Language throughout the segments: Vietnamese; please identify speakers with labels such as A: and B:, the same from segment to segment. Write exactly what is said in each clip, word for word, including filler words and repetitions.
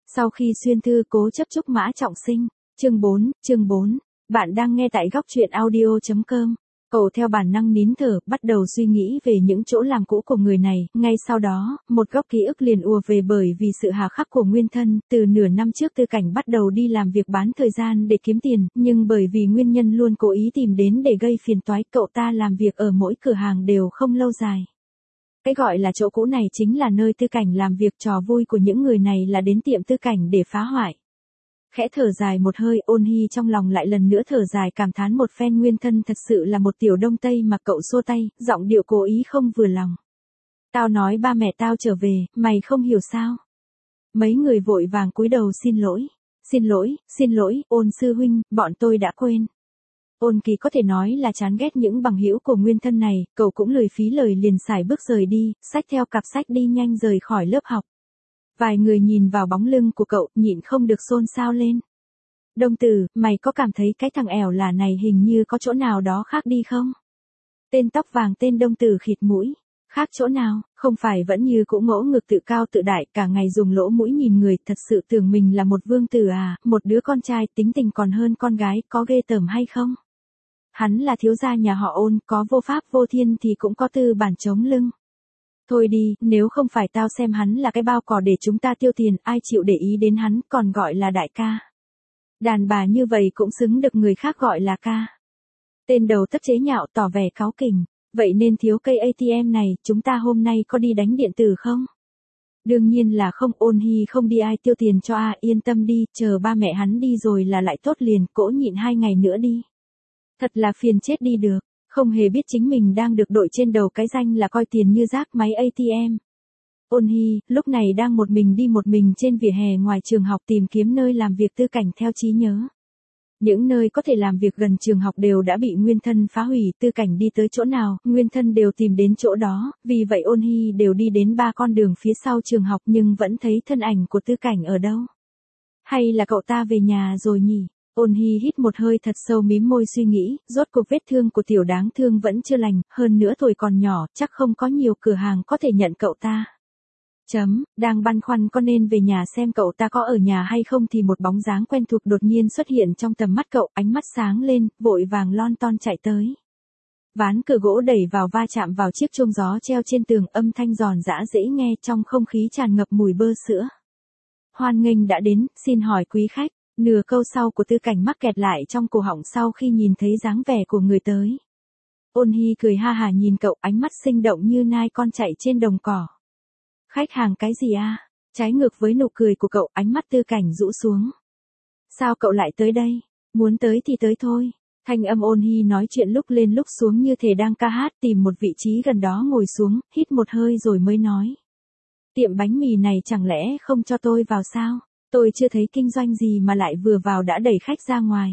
A: Sau khi xuyên thư cố chấp chúc Mã Trọng Sinh, chương bốn, chương bốn, bạn đang nghe tại góc truyện audio chấm com. Cậu theo bản năng nín thở, bắt đầu suy nghĩ về những chỗ làm cũ của người này, ngay sau đó, một góc ký ức liền ùa về bởi vì sự hà khắc của nguyên thân, từ nửa năm trước Tư Cảnh bắt đầu đi làm việc bán thời gian để kiếm tiền, nhưng bởi vì nguyên nhân luôn cố ý tìm đến để gây phiền toái, cậu ta làm việc ở mỗi cửa hàng đều không lâu dài. Cái gọi là chỗ cũ này chính là nơi Tư Cảnh làm việc, trò vui của những người này là đến tiệm Tư Cảnh để phá hoại. Khẽ thở dài một hơi, Ôn Hy trong lòng lại lần nữa thở dài cảm thán một phen, nguyên thân thật sự là một tiểu đông tây mà. Cậu xua tay, giọng điệu cố ý không vừa lòng. Tao nói ba mẹ tao trở về, mày không hiểu sao? Mấy người vội vàng cúi đầu xin lỗi. Xin lỗi, xin lỗi, Ôn sư huynh, bọn tôi đã quên. Ôn Kỳ có thể nói là chán ghét những bằng hữu của nguyên thân này, cậu cũng lười phí lời liền sải bước rời đi, xách theo cặp sách đi nhanh rời khỏi lớp học. Vài người nhìn vào bóng lưng của cậu, nhịn không được xôn xao lên. Đông Tử, mày có cảm thấy cái thằng ẻo là này hình như có chỗ nào đó khác đi không? Tên tóc vàng tên Đông Tử khịt mũi. Khác chỗ nào, không phải vẫn như cũ ngỗ ngực tự cao tự đại, cả ngày dùng lỗ mũi nhìn người, thật sự tưởng mình là một vương tử à, một đứa con trai tính tình còn hơn con gái, có ghê tởm hay không? Hắn là thiếu gia nhà họ Ôn, có vô pháp vô thiên thì cũng có tư bản chống lưng. Thôi đi, nếu không phải tao xem hắn là cái bao cỏ để chúng ta tiêu tiền, ai chịu để ý đến hắn, còn gọi là đại ca. Đàn bà như vậy cũng xứng được người khác gọi là ca. Tên đầu tất chế nhạo tỏ vẻ cáu kỉnh, vậy nên thiếu cây a tê em này, chúng ta hôm nay có đi đánh điện tử không? Đương nhiên là không, Ôn Hy không đi, ai tiêu tiền cho a, yên tâm đi, chờ ba mẹ hắn đi rồi là lại tốt liền, cỗ nhịn hai ngày nữa đi. Thật là phiền chết đi được. Không hề biết chính mình đang được đội trên đầu cái danh là coi tiền như rác máy a tê em. Ôn Hy, lúc này đang một mình đi một mình trên vỉa hè ngoài trường học tìm kiếm nơi làm việc Tư Cảnh theo trí nhớ. Những nơi có thể làm việc gần trường học đều đã bị nguyên thân phá hủy, Tư Cảnh đi tới chỗ nào, nguyên thân đều tìm đến chỗ đó, vì vậy Ôn Hy đều đi đến ba con đường phía sau trường học nhưng vẫn thấy thân ảnh của Tư Cảnh ở đâu. Hay là cậu ta về nhà rồi nhỉ? Ôn Hy hít một hơi thật sâu, mím môi suy nghĩ, rốt cuộc vết thương của tiểu đáng thương vẫn chưa lành, hơn nữa tuổi còn nhỏ, chắc không có nhiều cửa hàng có thể nhận cậu ta. Chấm, đang băn khoăn có nên về nhà xem cậu ta có ở nhà hay không thì một bóng dáng quen thuộc đột nhiên xuất hiện trong tầm mắt cậu, ánh mắt sáng lên, vội vàng lon ton chạy tới. Ván cửa gỗ đẩy vào va chạm vào chiếc chuông gió treo trên tường, âm thanh giòn giã dễ nghe, trong không khí tràn ngập mùi bơ sữa. Hoan nghênh đã đến, xin hỏi quý khách. Nửa câu sau của Tư Cảnh mắc kẹt lại trong cổ họng sau khi nhìn thấy dáng vẻ của người tới. Ôn Hy cười ha hả nhìn cậu, ánh mắt sinh động như nai con chạy trên đồng cỏ. Khách hàng cái gì a? À? Trái ngược với nụ cười của cậu, ánh mắt Tư Cảnh rũ xuống. Sao cậu lại tới đây? Muốn tới thì tới thôi. Thanh âm Ôn Hy nói chuyện lúc lên lúc xuống như thể đang ca hát, tìm một vị trí gần đó ngồi xuống, hít một hơi rồi mới nói. Tiệm bánh mì này chẳng lẽ không cho tôi vào sao? Tôi chưa thấy kinh doanh gì mà lại vừa vào đã đẩy khách ra ngoài.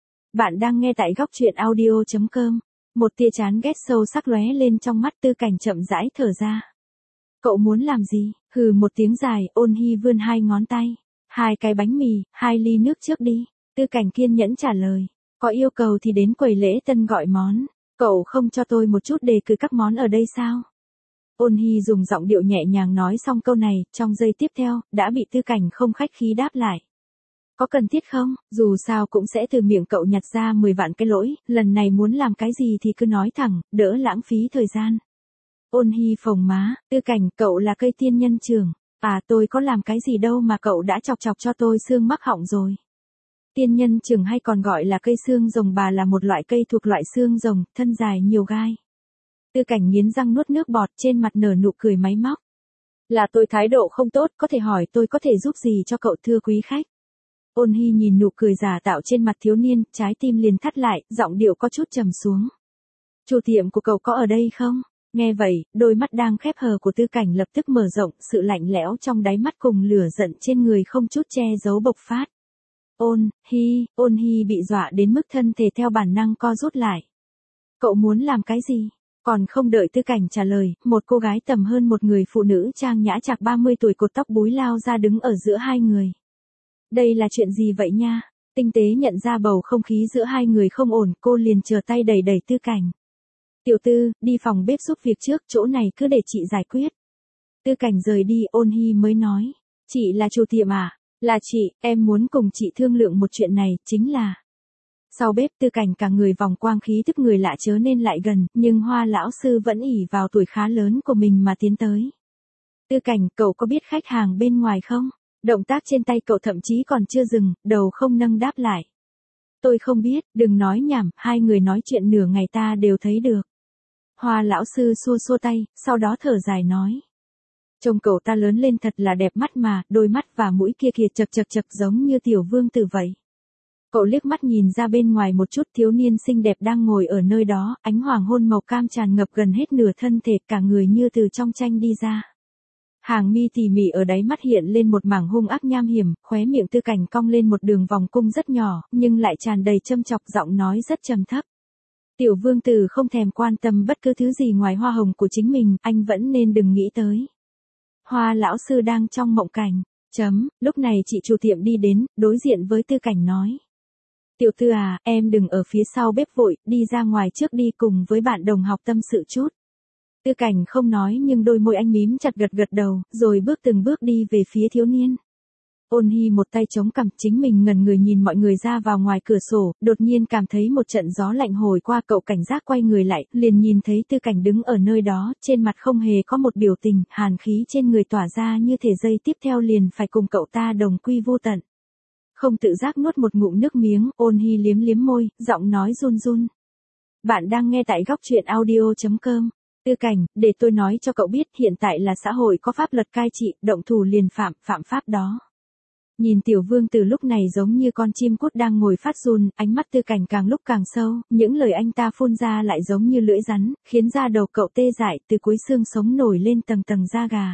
A: Bạn đang nghe tại góc truyện audio chấm com. Một tia chán ghét sâu sắc lóe lên trong mắt, Tư Cảnh chậm rãi thở ra. Cậu muốn làm gì? Hừ một tiếng dài, Ôn Hy vươn hai ngón tay. Hai cái bánh mì, hai ly nước trước đi. Tư Cảnh kiên nhẫn trả lời. Có yêu cầu thì đến quầy lễ tân gọi món. Cậu không cho tôi một chút đề cử các món ở đây sao? Ôn Hy dùng giọng điệu nhẹ nhàng nói xong câu này, trong giây tiếp theo, đã bị Tư Cảnh không khách khí đáp lại. Có cần thiết không? Dù sao cũng sẽ từ miệng cậu nhặt ra mười vạn cái lỗi, lần này muốn làm cái gì thì cứ nói thẳng, đỡ lãng phí thời gian. Ôn Hy phồng má, Tư Cảnh, cậu là cây tiên nhân trưởng. À, tôi có làm cái gì đâu mà cậu đã chọc chọc cho tôi xương mắc họng rồi. Tiên nhân trưởng hay còn gọi là cây xương rồng bà là một loại cây thuộc loại xương rồng, thân dài nhiều gai. Tư Cảnh nghiến răng nuốt nước bọt, trên mặt nở nụ cười máy móc. Là tôi thái độ không tốt, có thể hỏi tôi có thể giúp gì cho cậu thưa quý khách? Ôn Hy nhìn nụ cười giả tạo trên mặt thiếu niên, trái tim liền thắt lại, giọng điệu có chút trầm xuống. Chủ tiệm của cậu có ở đây không? Nghe vậy, đôi mắt đang khép hờ của Tư Cảnh lập tức mở rộng, sự lạnh lẽo trong đáy mắt cùng lửa giận trên người không chút che giấu bộc phát. Ôn Hy, Ôn Hy bị dọa đến mức thân thể theo bản năng co rút lại. Cậu muốn làm cái gì? Còn không đợi Tư Cảnh trả lời, một cô gái tầm hơn một người phụ nữ trang nhã chạc ba mươi tuổi cột tóc búi lao ra đứng ở giữa hai người. Đây là chuyện gì vậy nha? Tinh tế nhận ra bầu không khí giữa hai người không ổn, cô liền chờ tay đẩy đẩy Tư Cảnh. Tiểu Tư, đi phòng bếp giúp việc trước, chỗ này cứ để chị giải quyết. Tư Cảnh rời đi, Ôn Hy mới nói. Chị là chủ tiệm à? Là chị, em muốn cùng chị thương lượng một chuyện này, chính là... Sau bếp Tư Cảnh cả người vòng quang khí tức người lạ chớ nên lại gần, nhưng Hoa lão sư vẫn ỷ vào tuổi khá lớn của mình mà tiến tới. Tư Cảnh, cậu có biết khách hàng bên ngoài không? Động tác trên tay cậu thậm chí còn chưa dừng, đầu không nâng đáp lại. Tôi không biết, đừng nói nhảm, hai người nói chuyện nửa ngày ta đều thấy được. Hoa lão sư xua xua tay, sau đó thở dài nói. Trông cậu ta lớn lên thật là đẹp mắt mà, đôi mắt và mũi kia kìa chật chật chật giống như tiểu vương tử vậy. Cậu liếc mắt nhìn ra bên ngoài một chút, thiếu niên xinh đẹp đang ngồi ở nơi đó, ánh hoàng hôn màu cam tràn ngập gần hết nửa thân thể, cả người như từ trong tranh đi ra. Hàng mi tỉ mỉ ở đáy mắt hiện lên một mảng hung ác nham hiểm, khóe miệng Tư Cảnh cong lên một đường vòng cung rất nhỏ, nhưng lại tràn đầy châm chọc, giọng nói rất trầm thấp. Tiểu vương tử không thèm quan tâm bất cứ thứ gì ngoài hoa hồng của chính mình, anh vẫn nên đừng nghĩ tới. Hoa lão sư đang trong mộng cảnh. Chấm, lúc này chị chủ tiệm đi đến, đối diện với Tư Cảnh nói. Tiểu Tư à, em đừng ở phía sau bếp vội, đi ra ngoài trước đi cùng với bạn đồng học tâm sự chút. Tư Cảnh không nói nhưng đôi môi anh mím chặt gật gật đầu, rồi bước từng bước đi về phía thiếu niên. Ôn Hi một tay chống cằm, chính mình ngẩn người nhìn mọi người ra vào ngoài cửa sổ, đột nhiên cảm thấy một trận gió lạnh hồi qua, cậu cảnh giác quay người lại, liền nhìn thấy Tư Cảnh đứng ở nơi đó, trên mặt không hề có một biểu tình, hàn khí trên người tỏa ra như thể giây tiếp theo liền phải cùng cậu ta đồng quy vô tận. Không tự giác nuốt một ngụm nước miếng, Ôn Hi liếm liếm môi, giọng nói run run. Bạn đang nghe tại góc truyện audio chấm com. Tư Cảnh, để tôi nói cho cậu biết, hiện tại là xã hội có pháp luật cai trị, động thủ liền phạm, phạm pháp đó. Nhìn tiểu vương từ lúc này giống như con chim cút đang ngồi phát run, ánh mắt Tư Cảnh càng lúc càng sâu, những lời anh ta phun ra lại giống như lưỡi rắn, khiến da đầu cậu tê dại, từ cuối xương sống nổi lên tầng tầng da gà.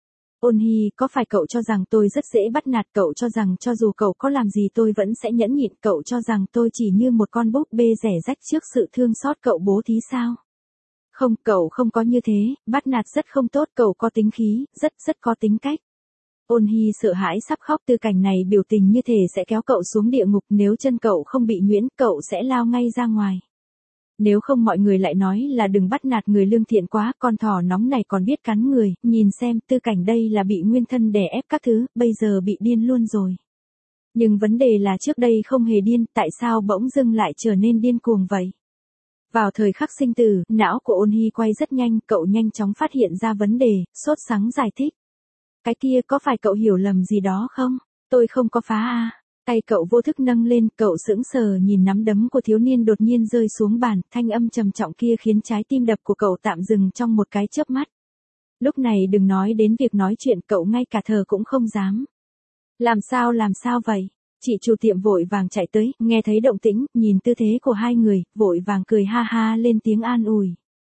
A: Ôn Hi, có phải cậu cho rằng tôi rất dễ bắt nạt, cậu cho rằng cho dù cậu có làm gì tôi vẫn sẽ nhẫn nhịn, cậu cho rằng tôi chỉ như một con búp bê rẻ rách trước sự thương xót cậu bố thí sao? Không, cậu không có như thế, bắt nạt rất không tốt, cậu có tính khí, rất rất có tính cách. Ôn Hi sợ hãi sắp khóc, Tư Cảnh này biểu tình như thể sẽ kéo cậu xuống địa ngục, nếu chân cậu không bị nhuyễn, cậu sẽ lao ngay ra ngoài. Nếu không mọi người lại nói là đừng bắt nạt người lương thiện quá, con thỏ nóng này còn biết cắn người, nhìn xem, Tư Cảnh đây là bị nguyên thân đè ép các thứ, bây giờ bị điên luôn rồi. Nhưng vấn đề là trước đây không hề điên, tại sao bỗng dưng lại trở nên điên cuồng vậy? Vào thời khắc sinh tử, não của Ôn Hi quay rất nhanh, cậu nhanh chóng phát hiện ra vấn đề, sốt sắng giải thích. Cái kia có phải cậu hiểu lầm gì đó không? Tôi không có phá a. Tay cậu vô thức nâng lên, cậu sững sờ nhìn nắm đấm của thiếu niên đột nhiên rơi xuống bàn, thanh âm trầm trọng kia khiến trái tim đập của cậu tạm dừng trong một cái chớp mắt. Lúc này đừng nói đến việc nói chuyện, cậu ngay cả thở cũng không dám. Làm sao làm sao vậy? Chị chủ tiệm vội vàng chạy tới, nghe thấy động tĩnh, nhìn tư thế của hai người, vội vàng cười ha ha lên tiếng an ủi.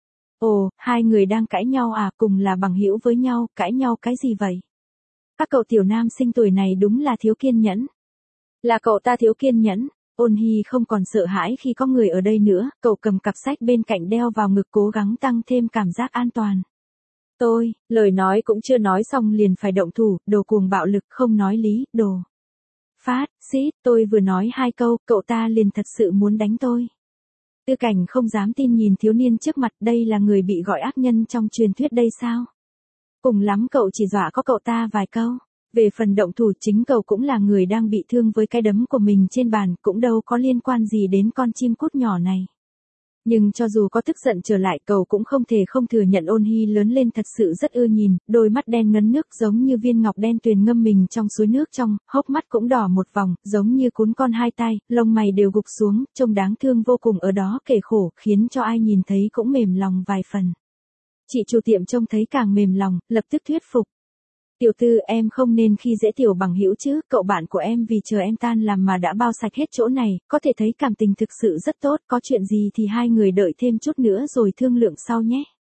A: Ồ, hai người đang cãi nhau à, cùng là bằng hữu với nhau, cãi nhau cái gì vậy? Các cậu tiểu nam sinh tuổi này đúng là thiếu kiên nhẫn. Là cậu ta thiếu kiên nhẫn. Ôn Hi không còn sợ hãi khi có người ở đây nữa, cậu cầm cặp sách bên cạnh đeo vào ngực cố gắng tăng thêm cảm giác an toàn. Tôi, lời nói cũng chưa nói xong liền phải động thủ, đồ cuồng bạo lực không nói lý, đồ. Phát, xít, tôi vừa nói hai câu, cậu ta liền thật sự muốn đánh tôi. Tư Cảnh không dám tin nhìn thiếu niên trước mặt, đây là người bị gọi ác nhân trong truyền thuyết đây sao? Cùng lắm cậu chỉ dọa có cậu ta vài câu. Về phần động thủ, chính cậu cũng là người đang bị thương với cái đấm của mình trên bàn, cũng đâu có liên quan gì đến con chim cút nhỏ này. Nhưng cho dù có tức giận trở lại, cậu cũng không thể không thừa nhận Ôn Hi lớn lên thật sự rất ưa nhìn, đôi mắt đen ngấn nước giống như viên ngọc đen tuyền ngâm mình trong suối nước trong, hốc mắt cũng đỏ một vòng, giống như cún con hai tay, lông mày đều gục xuống, trông đáng thương vô cùng ở đó kể khổ, khiến cho ai nhìn thấy cũng mềm lòng vài phần. Chị chủ tiệm trông thấy càng mềm lòng, lập tức thuyết phục. Tiểu Tư, em không nên khi dễ tiểu bằng hữu chứ, cậu bạn của em vì chờ em tan làm mà đã bao sạch hết chỗ này, có thể thấy cảm tình thực sự rất tốt, có chuyện gì thì hai người đợi thêm chút nữa rồi thương lượng sau nhé.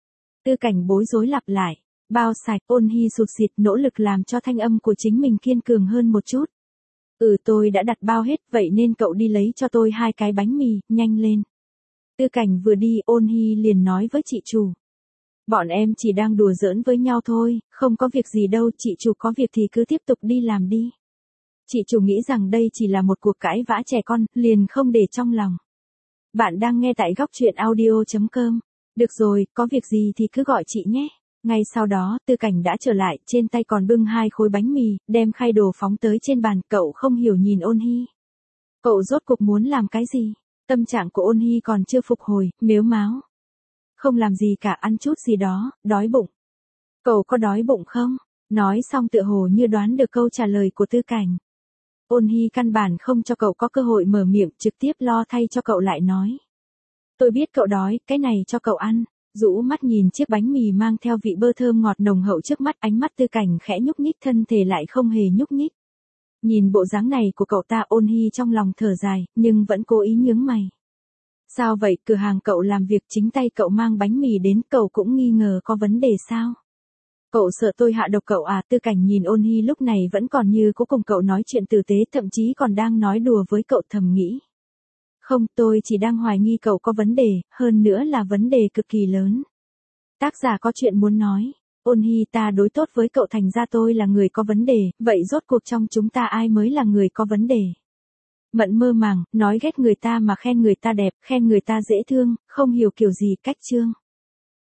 A: Tư Cảnh bối rối lặp lại, bao sạch. Ôn Hi sụt sịt nỗ lực làm cho thanh âm của chính mình kiên cường hơn một chút. Ừ, tôi đã đặt bao hết, vậy nên cậu đi lấy cho tôi hai cái bánh mì, nhanh lên. Tư Cảnh vừa đi, Ôn Hi liền nói với chị chủ. Bọn em chỉ đang đùa giỡn với nhau thôi, không có việc gì đâu, chị chủ có việc thì cứ tiếp tục đi làm đi. Chị chủ nghĩ rằng đây chỉ là một cuộc cãi vã trẻ con, liền không để trong lòng. Bạn đang nghe tại góc truyện audio chấm com. Được rồi, có việc gì thì cứ gọi chị nhé. Ngay sau đó, Tư Cảnh đã trở lại, trên tay còn bưng hai khối bánh mì, đem khay đồ phóng tới trên bàn, cậu không hiểu nhìn Ôn Hy. Cậu rốt cuộc muốn làm cái gì? Tâm trạng của Ôn Hy còn chưa phục hồi, mếu máo. Không làm gì cả, ăn chút gì đó, đói bụng. Cậu có đói bụng không? Nói xong tựa hồ như đoán được câu trả lời của Tư Cảnh. Ôn Hy căn bản không cho cậu có cơ hội mở miệng, trực tiếp lo thay cho cậu lại nói. Tôi biết cậu đói, cái này cho cậu ăn. Rũ mắt nhìn chiếc bánh mì mang theo vị bơ thơm ngọt nồng hậu trước mắt, ánh mắt Tư Cảnh khẽ nhúc nhích, thân thể lại không hề nhúc nhích. Nhìn bộ dáng này của cậu ta, Ôn Hy trong lòng thở dài, nhưng vẫn cố ý nhướng mày. Sao vậy, cửa hàng cậu làm việc chính tay cậu mang bánh mì đến, cậu cũng nghi ngờ có vấn đề sao? Cậu sợ tôi hạ độc cậu à? Tư Cảnh nhìn Ôn Hy lúc này vẫn còn như cố cùng cậu nói chuyện tử tế, thậm chí còn đang nói đùa với cậu, thầm nghĩ. Không, tôi chỉ đang hoài nghi cậu có vấn đề, hơn nữa là vấn đề cực kỳ lớn. Tác giả có chuyện muốn nói. Ôn Hy, ta đối tốt với cậu, thành ra tôi là người có vấn đề, vậy rốt cuộc trong chúng ta ai mới là người có vấn đề? Mận mơ màng, nói ghét người ta mà khen người ta đẹp, khen người ta dễ thương, không hiểu kiểu gì cách chương.